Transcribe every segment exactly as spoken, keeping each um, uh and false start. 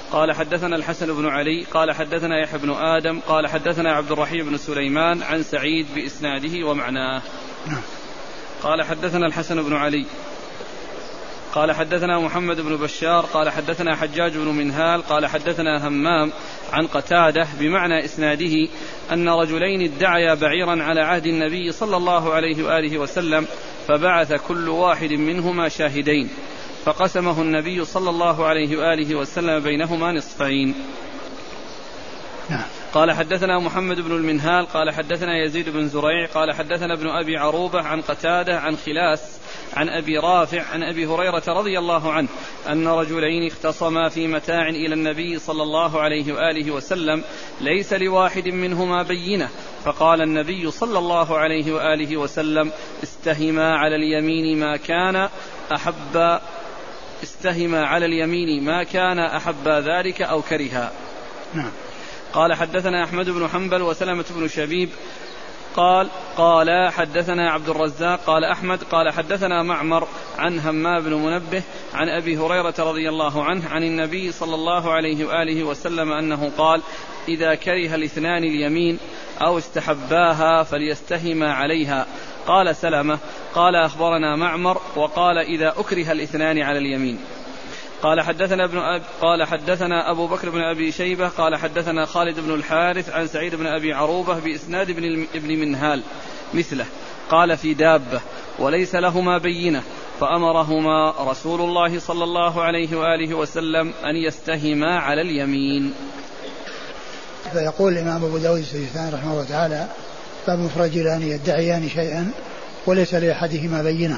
قال حدثنا الحسن بن علي قال حدثنا يحيى بن آدم قال حدثنا عبد الرحيم بن سليمان عن سعيد بإسناده ومعناه. قال حدثنا الحسن بن علي قال حدثنا محمد بن بشار قال حدثنا حجاج بن منهال قال حدثنا همام عن قتادة بمعنى إسناده أن رجلين ادعيا بعيرا على عهد النبي صلى الله عليه وآله وسلم فبعث كل واحد منهما شاهدين فقسمه النبي صلى الله عليه وآله وسلم بينهما نصفين. قال حدثنا محمد بن المنهال قال حدثنا يزيد بن زريع قال حدثنا ابن أبي عروبة عن قتادة عن خلاس عن أبي رافع عن أبي هريرة رضي الله عنه أن رجلين اختصما في متاع إلى النبي صلى الله عليه وآله وسلم ليس لواحد منهما بينة فقال النبي صلى الله عليه وآله وسلم استهما على اليمين ما كان أحب استهما على اليمين ما كان أحب ذلك أو كرها. نعم. قال حدثنا أحمد بن حنبل وسلمة بن شبيب قال قال حدثنا عبد الرزاق قال أحمد قال حدثنا معمر عن همام بن منبه عن أبي هريرة رضي الله عنه عن النبي صلى الله عليه وآله وسلم أنه قال إذا كره الاثنان اليمين أو استحباها فليستهما عليها. قال سلمة قال أخبرنا معمر وقال إذا أكره الاثنان على اليمين. قال حدثنا ابن أب قال حدثنا أبو بكر بن أبي شيبة قال حدثنا خالد بن الحارث عن سعيد بن أبي عروبة بإسناد ابن, ابن منهال مثله قال في دابة وليس لهما بينة فأمرهما رسول الله صلى الله عليه وآله وسلم أن يستهما على اليمين. فيقول الإمام أبو داود السجستاني رحمه الله تعالى باب مفرجلان يدعيان شيئا وليس لأحدهما بينة،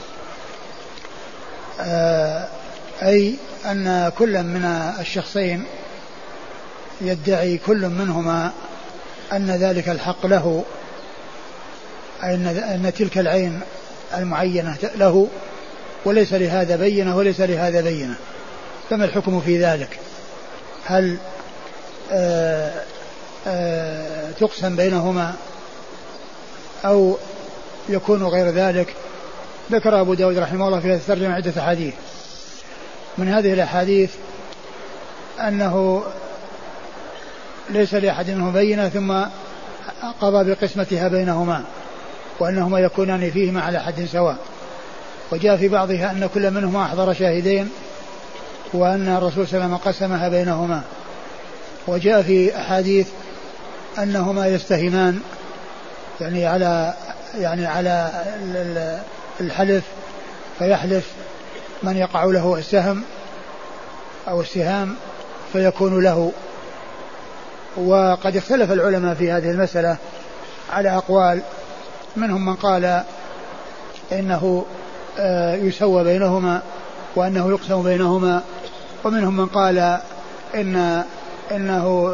آه أي أن كل من الشخصين يدعي كل منهما أن ذلك الحق له، أي أن تلك العين المعينة له وليس لهذا بينة وليس لهذا بينة. فما الحكم في ذلك؟ هل آآ آآ تقسم بينهما أو يكون غير ذلك؟ ذكر أبو داود رحمه الله في هذه الترجمة عدة حديث. من هذه الأحاديث أنه ليس لأحد منهم بينة ثم قضى بقسمتها بينهما وأنهما يكونان فيهما على حد سواء. وجاء في بعضها أن كل منهما أحضر شاهدين وأن الرسول صلى الله عليه وسلم قسمها بينهما. وجاء في أحاديث أنهما يستهمان يعني على يعني على الحلف، فيحلف من يقع له السهم أو السهام فيكون له. وقد اختلف العلماء في هذه المسألة على أقوال، منهم من قال إنه يسوى بينهما وأنه يقسم بينهما، ومنهم من قال إن إنه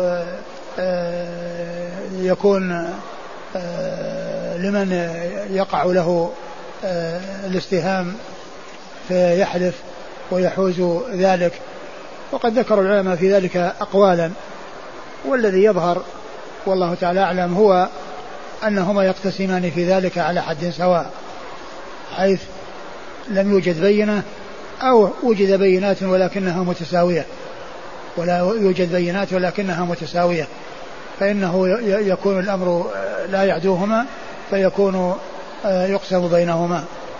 يكون لمن يقع له الاستهام فيحلف ويحوز ذلك. وقد ذكر العلماء في ذلك أقوالا، والذي يظهر والله تعالى أعلم هو أنهما يقتسمان في ذلك على حد سواء، حيث لم يوجد بينة أو وجد بينات ولكنها متساوية، ولا يوجد بينات ولكنها متساوية، فإنه يكون الأمر لا يعدوهما فيكون يقسم بينهما.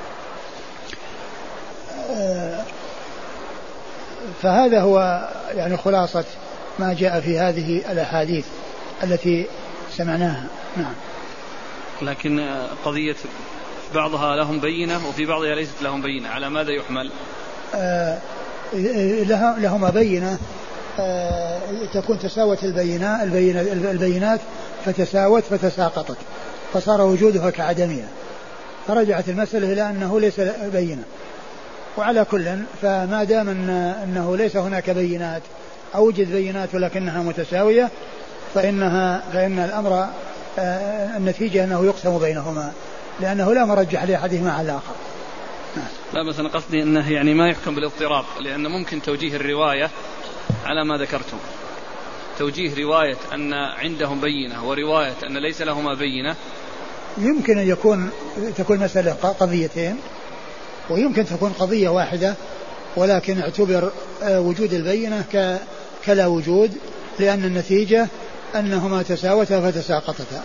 فهذا هو يعني خلاصة ما جاء في هذه الأحاديث التي سمعناها. نعم. لكن قضية بعضها لهم بينة وفي بعضها ليست لهم بينة، على ماذا يحمل؟ آه لهما بينة، آه تكون تساوت البينات البينات فتساوت فتساقطت فصار وجودها كعدمها، فرجعت المسألة إلى أنه ليس بينة. وعلى كل فما دام إن أنه ليس هناك بينات أو وجد بينات ولكنها متساوية فإنها فإن الأمر آه النتيجة أنه يقسم بينهما، لأنه لا مرجح لأحدهما على الآخر. لا بس أنا قصدي أنه يعني ما يحكم بالاضطراب، لأن ممكن توجيه الرواية على ما ذكرتم، توجيه رواية أن عندهم بينة ورواية أن ليس لهما بينة، يمكن أن يكون تكون مسألة قضيتين، ويمكن تكون قضية واحدة ولكن اعتبر وجود البينة كلا وجود، لأن النتيجة أنهما تساوتا فتساقطتا.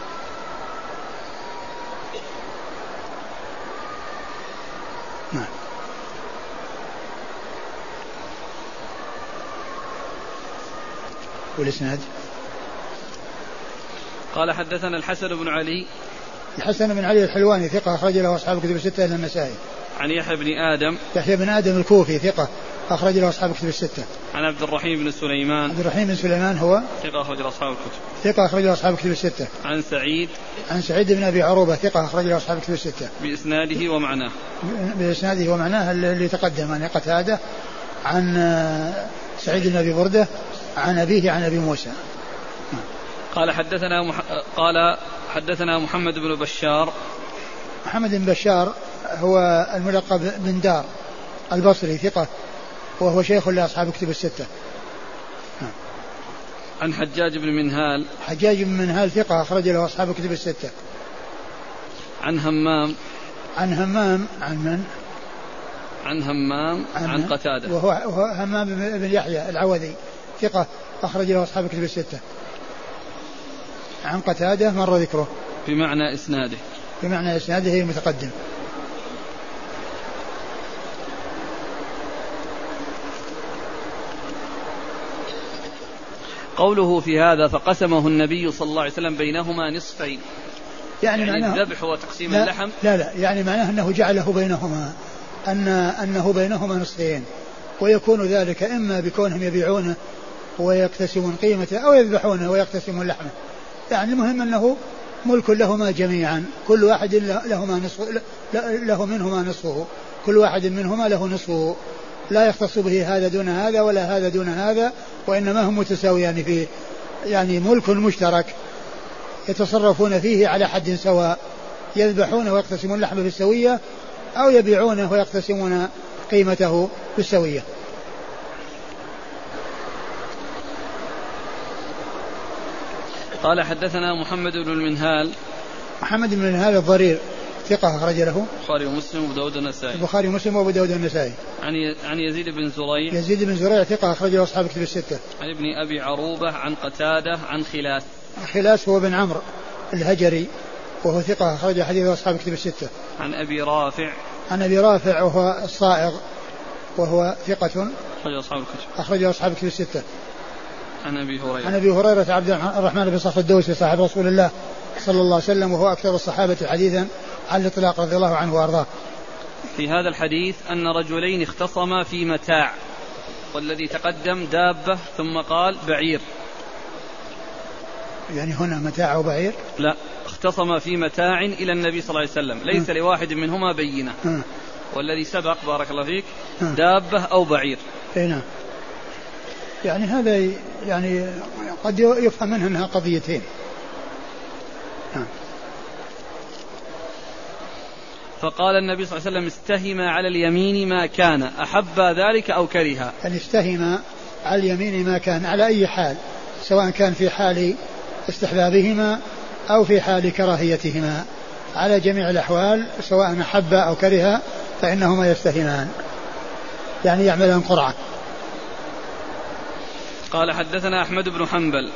نعم. والإسناد قال حدثنا الحسن بن علي. الحسن بن علي الحلواني ثقة أخرج له أصحاب الكتب الستة إلا النسائي. عن يحيى بن آدم. يحيى بن آدم الكوفي ثقة أخرج له أصحاب الكتب الستة. عن عبد الرحيم بن سليمان. عبد الرحيم بن سليمان هو ثقة أخرج له أصحاب الكتب. ثقة أخرج له أصحاب الكتب الستة. عن سعيد. عن سعيد بن أبي عروبة ثقة أخرج له أصحاب الكتب الستة. بإسناده ومعناه. بإسناده ومعناه اللي تقدم عن قتادة عن سعيد بن أبي بردة عن أبيه عن أبي موسى. قال حدثنا مح... قال حدثنا محمد بن بشار. محمد بن بشار هو الملقب بن دار البصري ثقة وهو شيخ لأصحاب الكتب الستة. عن حجاج بن منهال. حجاج بن منهال ثقة أخرج له أصحاب الكتب الستة. عن همام. عن همام عن من؟ عن همام عن, عن قتادة وهو, وهو همام بن يحيى العوذي ثقة أخرج له أصحاب الكتب الستة. عن قتادة مر ذكره بمعنى إسناده. بمعنى إسناده متقدم. قوله في هذا فقسمه النبي صلى الله عليه وسلم بينهما نصفين، يعني, يعني معناه الذبح وتقسيم لا اللحم. لا لا يعني معناه أنه جعله بينهما أن أنه بينهما نصفين، ويكون ذلك إما بكونهم يبيعونه ويقتسمون قيمته أو يذبحونه ويقتسمون لحمه. يعني المهم أنه ملك لهما جميعا، كل واحد لهما نصف له منهما نصفه، كل واحد منهما له نصفه، لا يختص به هذا دون هذا ولا هذا دون هذا، وإنما هم متساويان فيه، يعني ملك مشترك يتصرفون فيه على حد سواء، يذبحونه ويقتسمون لحمه بالسوية أو يبيعونه ويقتسمون قيمته بالسوية. قال حدثنا محمد بن المنهال. محمد بن المنهال الضرير ثقة أخرج له البخاري ومسلم وأبو داود النسائي. البخاري ومسلم وأبو داود النسائي. عن عن يزيد بن زريع. يزيد بن زريع ثقة أخرج له أصحاب الكتب الستة. عن ابن أبي عروبة عن قتادة عن خلاس. خلاس هو بن عمرو الهجري وهو ثقة أخرج حديث أصحاب الكتب الستة. عن أبي رافع. عن أبي رافع وهو الصائغ وهو ثقة أخرج أصحاب الكتب. أخرج أصحاب الكتب الستة. عن أبي هريرة. عن أبي هريرة عبد الرحمن بن صخر الدوسي صاحب رسول الله صلى الله عليه وسلم وهو أكثر الصحابة حديثا عن الإطلاق رضي الله عنه وأرضاه. في هذا الحديث أن رجلين اختصما في متاع، والذي تقدم دابة ثم قال بعير. يعني هنا متاع وبعير؟ لا، اختصما في متاع إلى النبي صلى الله عليه وسلم ليس م. لواحد منهما بينة م. والذي سبق بارك الله فيك م. دابة أو بعير. نعم. يعني هذا يعني قد يفهم منها أنها قضيتين. م. فقال النبي صلى الله عليه وسلم استهما على اليمين ما كان أحب ذلك أو كرها. يعني استهما على اليمين ما كان على أي حال، سواء كان في حال استحبابهما أو في حال كراهيتهما، على جميع الأحوال سواء أحب أو كره فإنهما يستهمان، يعني يعملان قرعة. قال حدثنا أحمد بن حنبل.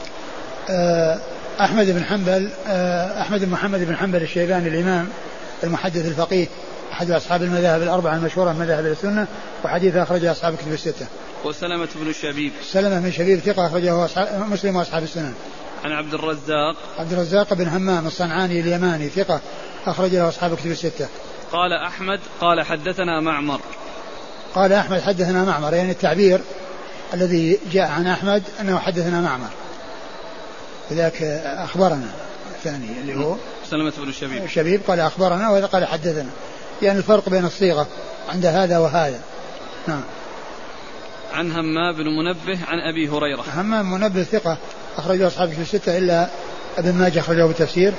أحمد بن حنبل أحمد بن محمد بن حنبل الشيباني الإمام المحدث الفقيه أحد أصحاب المذاهب الأربعة المشهورة من مذاهب السنة، وحديث أخرجه أصحاب الكتب الستة. وسلمة بن شبيب. سلمة بن شبيب ثقة أخرجه مسلم وأصحاب السنن. عن عبد الرزاق. عبد الرزاق بن همام الصنعاني اليماني ثقة أخرجه أصحاب الكتب الستة. قال أحمد قال حدثنا معمر. قال أحمد حدثنا معمر، يعني التعبير الذي جاء عن أحمد أنه حدثنا معمر، وذاك أخبرنا الثاني اللي هو سلمة بن شبيب. شبيب قال أخبرنا وهذا قال حدثنا، يعني الفرق بين الصيغة عند هذا وهذا. نعم. عن همام بن منبه عن أبي هريرة. همام منبه ثقة أخرجه أصحاب الكتب الستة إلا ابن ماجه أخرجه بالتفسير.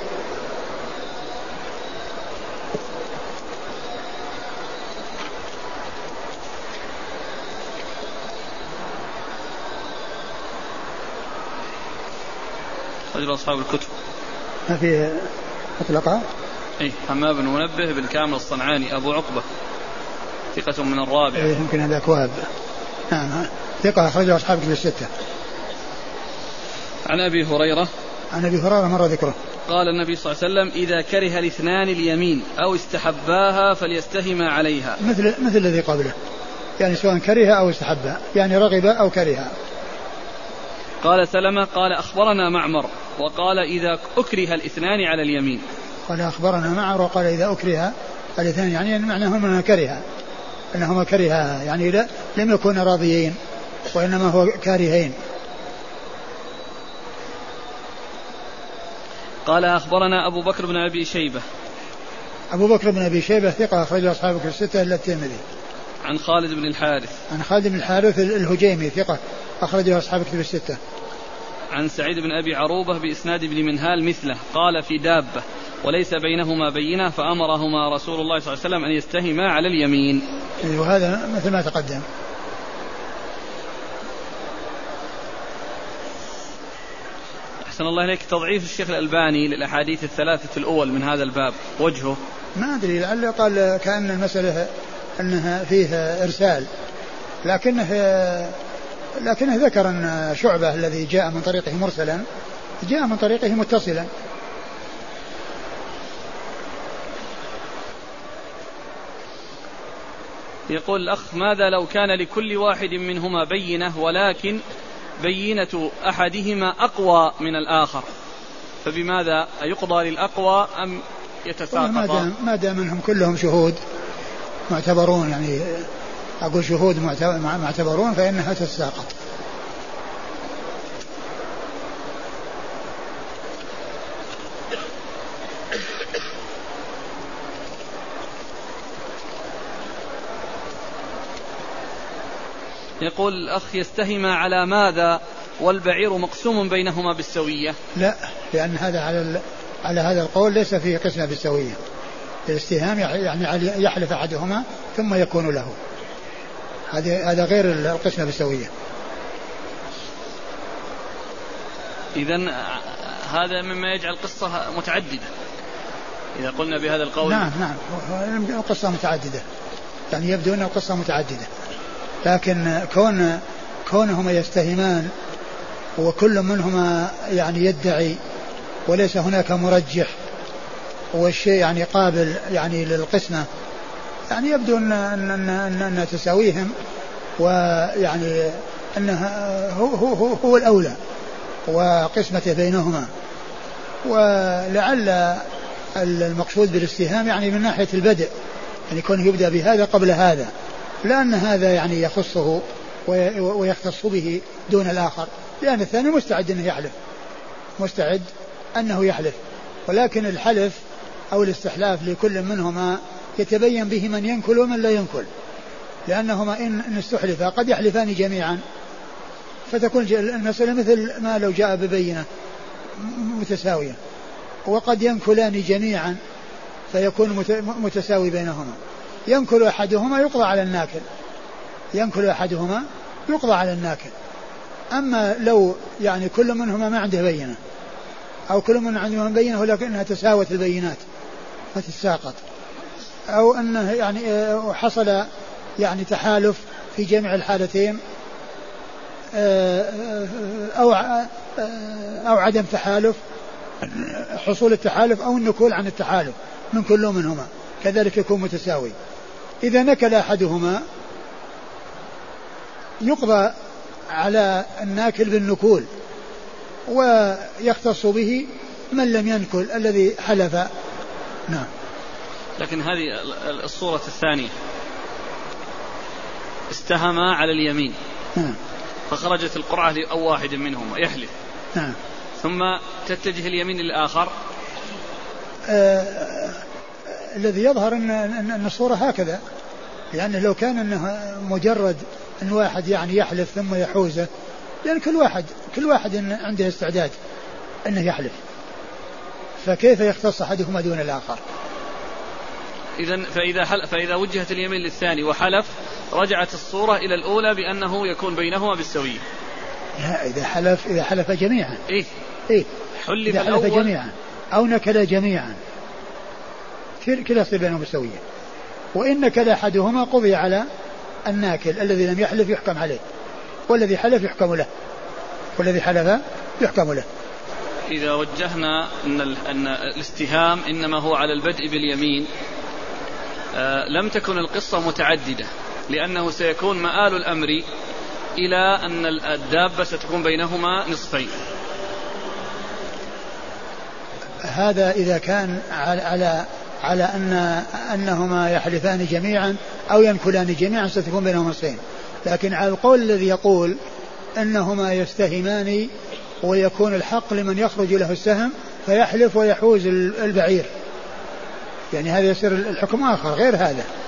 أخرجه أصحاب الكتب. ما فيه أطلقها؟ إيه همام بن منبه بالكامل الصنعاني أبو عقبة ثقة من الرابع. إيه يمكن هذا كواب. نعم ثقة أخرجه أصحاب كتب الستة. عن أبي هريرة عن أبي هريرة مر ذكره. قال النبي صلى الله عليه وسلم: إذا كره الاثنان اليمين أو استحباها فليستهما عليها. مثل مثل الذي قبله، يعني سواء كره أو استحبها، يعني رغب أو كره. قال سلمة قال أخبرنا معمر وقال: إذا أكره الاثنان على اليمين. قال أخبرنا معمر وقال: إذا أكره الاثنان، يعني معناه أنهما كره أنهما كره يعني لا لم يكونا راضيين وإنما هو كارهين. قال أخبرنا أبو بكر بن أبي شيبة. أبو بكر بن أبي شيبة ثقة أخرجه أصحاب كتب الستة إلا الترمذي. عن خالد بن الحارث. عن خالد بن الحارث الهجيمي ثقة أخرجه أصحاب كتب الستة. عن سعيد بن أبي عروبة بإسناد ابن منهال مثله قال: في دابة وليس بينهما بينة فأمرهما رسول الله صلى الله عليه وسلم أن يستهما على اليمين. وهذا مثل ما تقدم. أحسن الله إليك. تضعيف الشيخ الألباني للأحاديث الثلاثة الأول من هذا الباب وجهه؟ ما أدري، لعله قال كأن المسألة أنها فيها إرسال، لكنه لكنه ذكر أن شعبة الذي جاء من طريقه مرسلا جاء من طريقه متصلا. يقول الأخ: ماذا لو كان لكل واحد منهما بينة ولكن بينة أحدهما أقوى من الآخر، فبماذا أيقضى للأقوى أم يتساقط؟ ما دام منهم كلهم شهود معتبرون، يعني أقول شهود معتبرون، فإنها تتساقط. يقول الأخ: يستهما على ماذا والبعير مقسوم بينهما بالسوية؟ لا، لأن هذا على على هذا القول ليس فيه قسمة بالسوية. الاستهام يعني يحلف أحدهما ثم يكون له، هذا هذا غير القسمة بالسوية. إذن هذا مما يجعل قصة متعددة إذا قلنا بهذا القول. نعم نعم القصة متعددة، يعني يبدو أن القصة متعددة، لكن كون كونهما يستهمان وكل منهما يعني يدعي وليس هناك مرجح والشيء يعني قابل يعني للقسمة، يعني يبدو أن أن أن, أن, أن تساويهم ويعني أنها هو هو هو الأولى وقسمته بينهما. ولعل المقصود بالاستهام يعني من ناحية البدء، يعني يكون يبدأ بهذا قبل هذا، لأن هذا يعني يخصه ويختص به دون الآخر، لأن الثاني مستعد أنه يحلف مستعد أنه يحلف ولكن الحلف أو الاستحلاف لكل منهما يتبين به من ينكل ومن لا ينكل، لأنهما إن استحلفا قد يحلفان جميعا فتكون المسألة مثل ما لو جاء ببينة متساوية، وقد ينكلان جميعا فيكون متساوي بينهما. ينكل أحدهما يقضى على الناكل ينكل أحدهما يقضى على الناكل. أما لو يعني كل منهما ما عنده بينة أو كل من عنده بينة ولكنها تساوت البينات فتتساقط، أو أنه يعني حصل يعني تحالف في جميع الحالتين أو أو عدم تحالف، حصول التحالف أو النكول عن التحالف من كل منهما كذلك يكون متساوي. إذا نكل أحدهما يقضى على الناكل بالنكول ويختص به من لم ينكل الذي حلف. نعم. لكن هذه الصورة الثانية استهما على اليمين نعم. فخرجت القرعة لأو واحد منهما يحلف نعم. ثم تتجه اليمين للآخر. آه الذي يظهر أن, أن الصورة هكذا، لأنه لو كان أنه مجرد أن واحد يعني يحلف ثم يحوزه، لأن كل واحد كل واحد عنده استعداد أنه يحلف، فكيف يختص أحدهما دون الآخر؟ إذن فإذا, حل فإذا وجهت اليمين للثاني وحلف رجعت الصورة إلى الأولى بأنه يكون بينهما بالسوية. لا، إذا حلف إذا حلف جميعا إيه إيه حلف إذا حلف جميعا أو نكل جميعا كلا يصير بينهم بالسوية. وإن نكل أحدهما قضي على الناكل الذي لم يحلف يحكم عليه والذي حلف يحكم له والذي حلف يحكم له. إذا وجهنا أن, أن الاستهام إنما هو على البدء باليمين، آه لم تكن القصة متعددة، لأنه سيكون مآل الأمر إلى أن الدابة ستكون بينهما نصفين. هذا إذا كان على, على, على أن أنهما يحلفان جميعا أو ينكلان جميعا ستكون بينهما نصفين، لكن على القول الذي يقول أنهما يستهمان ويكون الحق لمن يخرج له السهم فيحلف ويحوز البعير، يعني هذا يصير الحكم آخر غير هذا.